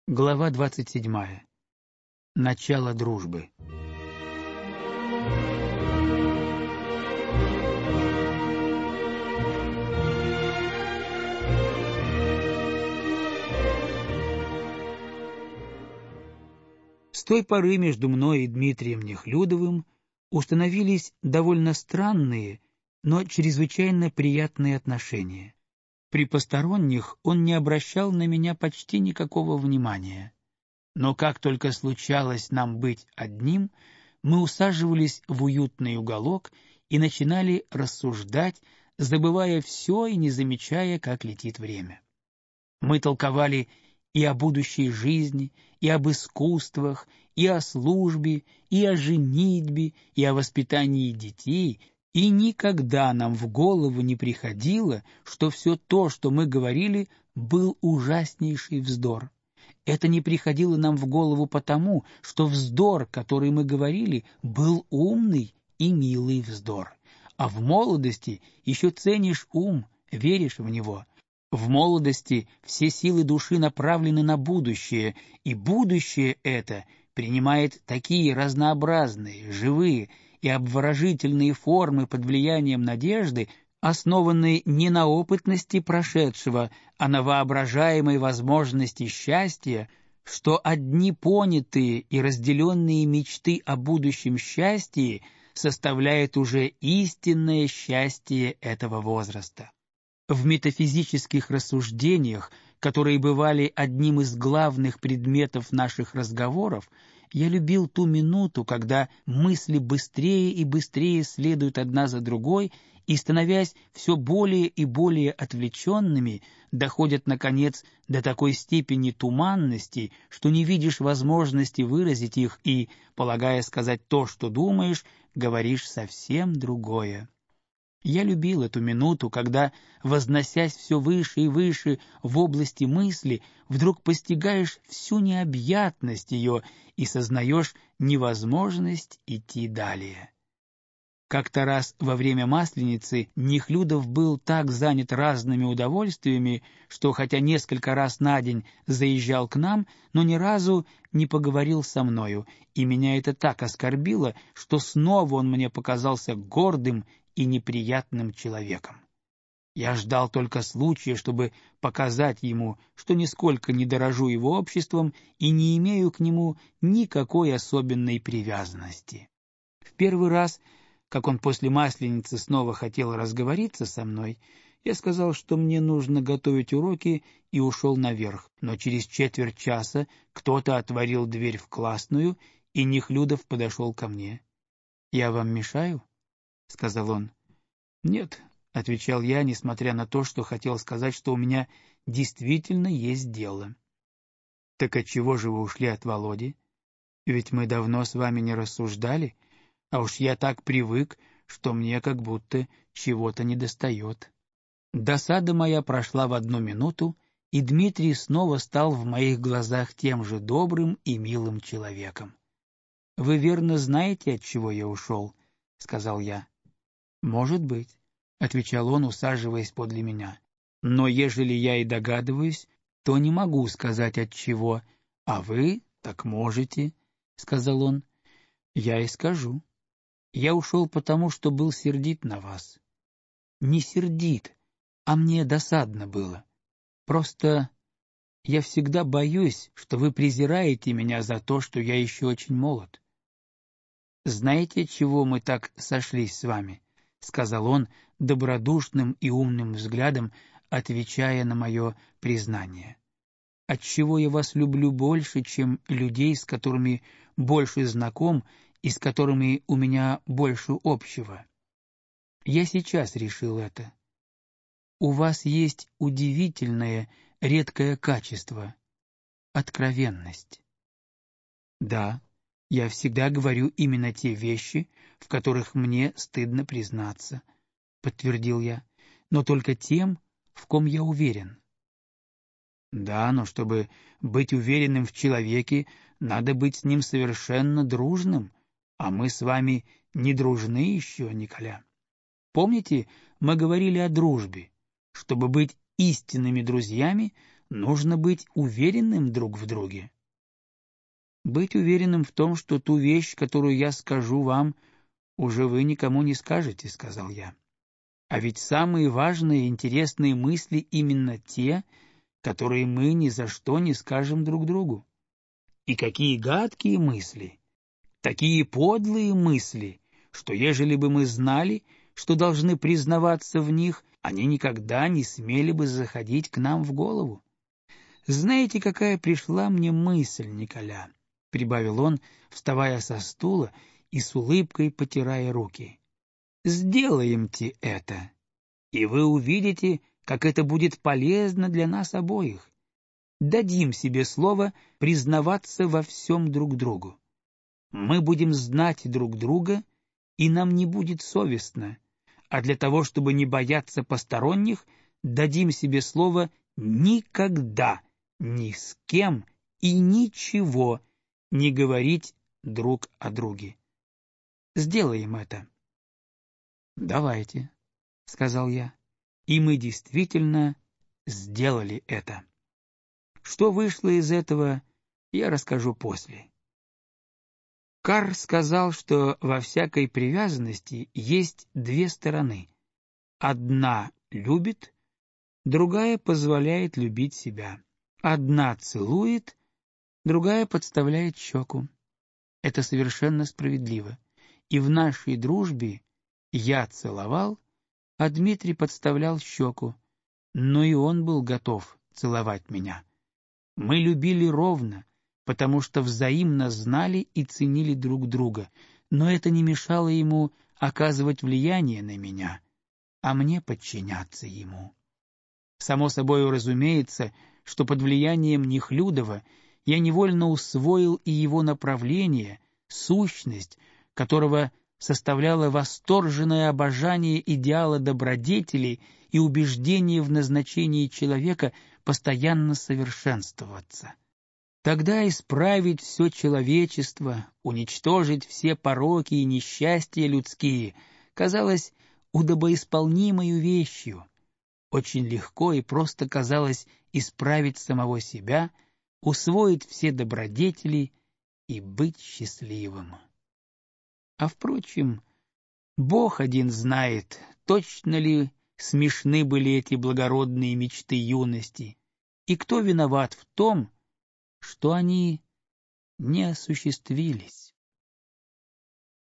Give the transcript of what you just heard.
Глава 27. Начало дружбы. С той поры между мной и Дмитрием Нехлюдовым установились довольно странные, но чрезвычайно приятные отношения. При посторонних он не обращал на меня почти никакого внимания. Но как только случалось нам быть одним, мы усаживались в уютный уголок и начинали рассуждать, забывая все и не замечая, как летит время. Мы толковали и о будущей жизни, и об искусствах, и о службе, и о женитьбе, и о воспитании детей, и никогда нам в голову не приходило, что все то, что мы говорили, был ужаснейший вздор. Это не приходило нам в голову потому, что вздор, который мы говорили, был умный и милый вздор. А в молодости еще ценишь ум, веришь в него. В молодости все силы души направлены на будущее, и будущее это принимает такие разнообразные, живые и обворожительные формы под влиянием надежды, основанной не на опытности прошедшего, а на воображаемой возможности счастья, что одни понятые и разделенные мечты о будущем счастье составляют уже истинное счастье этого возраста. В метафизических рассуждениях, которые бывали одним из главных предметов наших разговоров, я любил ту минуту, когда мысли быстрее и быстрее следуют одна за другой и, становясь все более и более отвлеченными, доходят, наконец, до такой степени туманности, что не видишь возможности выразить их и, полагая сказать то, что думаешь, говоришь совсем другое. Я любил эту минуту, когда, возносясь все выше и выше в области мысли, вдруг постигаешь всю необъятность ее и сознаешь невозможность идти далее. Как-то раз во время Масленицы Нехлюдов был так занят разными удовольствиями, что хотя несколько раз на день заезжал к нам, но ни разу не поговорил со мною, и меня это так оскорбило, что снова он мне показался гордым и неприятным человеком. Я ждал только случая, чтобы показать ему, что нисколько не дорожу его обществом и не имею к нему никакой особенной привязанности. В первый раз, как он после Масленицы снова хотел разговориться со мной, я сказал, что мне нужно готовить уроки, и ушел наверх, но через четверть часа кто-то отворил дверь в классную, и Нехлюдов подошел ко мне. «Я вам мешаю?» — сказал он. «Нет», — отвечал я, несмотря на то, что хотел сказать, что у меня действительно есть дело. «Так отчего же вы ушли от Володи? Ведь мы давно с вами не рассуждали, а уж я так привык, что мне как будто чего-то недостает». Досада моя прошла в одну минуту, и Дмитрий снова стал в моих глазах тем же добрым и милым человеком. «Вы верно знаете, от чего я ушел?» — сказал я. «Может быть», — отвечал он, усаживаясь подле меня. «Но ежели я и догадываюсь, то не могу сказать от чего, а вы так можете», — сказал он. «Я и скажу. Я ушел потому, что был сердит на вас. Не сердит, а мне досадно было. Просто я всегда боюсь, что вы презираете меня за то, что я еще очень молод». «Знаете, чего мы так сошлись с вами?» — сказал он добродушным и умным взглядом, отвечая на мое признание. «Отчего я вас люблю больше, чем людей, с которыми больше знаком и с которыми у меня больше общего? Я сейчас решил это. У вас есть удивительное, редкое качество — откровенность. Да, я всегда говорю именно те вещи, в которых мне стыдно признаться, — подтвердил я, — но только тем, в ком я уверен. Да, но чтобы быть уверенным в человеке, надо быть с ним совершенно дружным, а мы с вами не дружны еще, Николя. Помните, мы говорили о дружбе. Чтобы быть истинными друзьями, нужно быть уверенным друг в друге. Быть уверенным в том, что ту вещь, которую я скажу вам, уже вы никому не скажете, — сказал я. А ведь самые важные и интересные мысли именно те, которые мы ни за что не скажем друг другу. И какие гадкие мысли, такие подлые мысли, что ежели бы мы знали, что должны признаваться в них, они никогда не смели бы заходить к нам в голову. Знаете, какая пришла мне мысль, Николя? — прибавил он, вставая со стула и с улыбкой потирая руки. — Сделаемте это, и вы увидите, как это будет полезно для нас обоих. Дадим себе слово признаваться во всем друг другу. Мы будем знать друг друга, и нам не будет совестно, а для того, чтобы не бояться посторонних, дадим себе слово никогда, ни с кем и ничего не говорить друг о друге. Сделаем это. «Давайте», — сказал я. И мы действительно сделали это. Что вышло из этого, я расскажу после. Карр сказал, что во всякой привязанности есть две стороны. Одна любит, другая позволяет любить себя. Одна целует, другая подставляет щеку. Это совершенно справедливо. И в нашей дружбе я целовал, а Дмитрий подставлял щеку, но и он был готов целовать меня. Мы любили ровно, потому что взаимно знали и ценили друг друга, но это не мешало ему оказывать влияние на меня, а мне подчиняться ему. Само собой разумеется, что под влиянием Нехлюдова я невольно усвоил и его направление, сущность, которого составляло восторженное обожание идеала добродетелей и убеждение в назначении человека постоянно совершенствоваться. Тогда исправить все человечество, уничтожить все пороки и несчастья людские казалось удобоисполнимою вещью. Очень легко и просто казалось исправить самого себя, усвоить все добродетели и быть счастливым. А впрочем, Бог один знает, точно ли смешны были эти благородные мечты юности, и кто виноват в том, что они не осуществились.